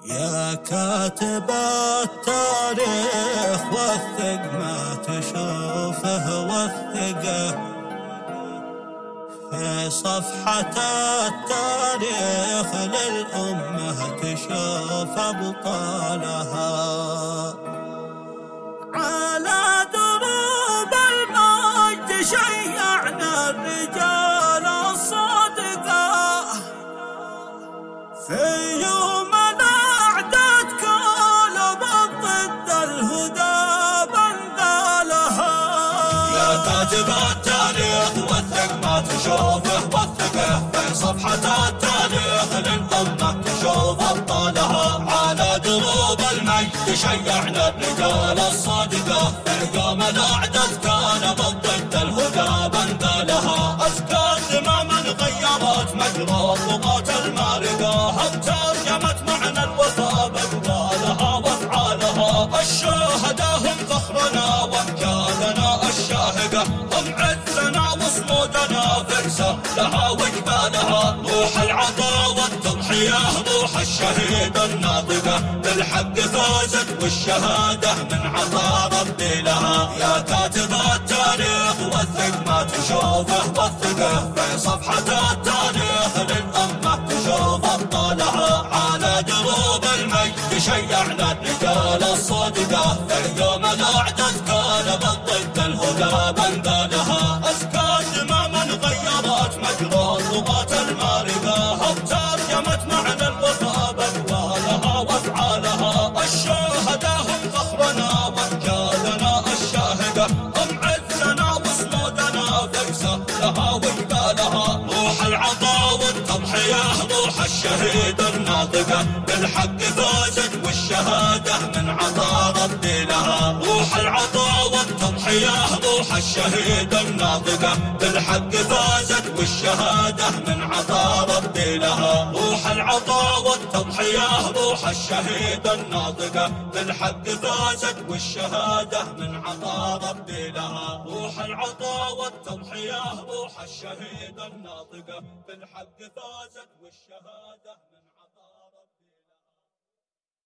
يا كاتب التاريخ وثق ما تشوفه وثقه في صفحة التاريخ للأمة تشوف أبطالها على دروب المجد شيعنا الرجال الصادقة في يوم الأعداد كالبت ضد الهدى بنذالها. يا كاتب التاريخ وثق ما تشوفه وثقه في صفحة التاريخ للأمة تشوف أبطالها على دروب المجد شيعنا الرجال الصادقة في يوم الأعداد كالبت ضد الهدى بنذالها. أزكى دماء من غيرت مجرى الطغاة المارقة هم ترجمت معنى الوفاء بأقوالها وأفعالها. الشهداء هم فخرنا وامجادنا الشاهقة هم عزنا وصمودنا فرسة لها وجبالها. روح العطاء والتضحية روح الشهيد الناطقة بالحق فازت والشهادة من عطاء ربي لها. يا كاتب التاريخ وثق ما تشوفه وثقه في صفحة التاريخ للأمة تشوف أبطالها على دروب المجد شيعنا الرجال الصادقة في يوم الأعداد كالبت ضد الهدى بنذالها. أزكى دماء من غيرت مجرى الطغاة المارقة هم ترجمت معنى الوفاء بأقوالها وأفعالها. الشهداء هم فخرنا وامجادنا الشاهقة هم عزنا وصمودنا فرسة لها وجبالها. روح العطاء والتضحية روح الشهيد الناطقة بالحق فازت والشهادة من عطاء ربي لها. روح العطاء والتضحية روح الشهيد الناطقة بالحق فازت والشهادة من عطاء ربي لها. روح العطاء والتضحية روح الشهيد الناطقة بالحق فازت والشهادة من عطاء ربي لها. روح العطاء والتضحية روح الشهيد الناطقة بالحق فازت والشهادة من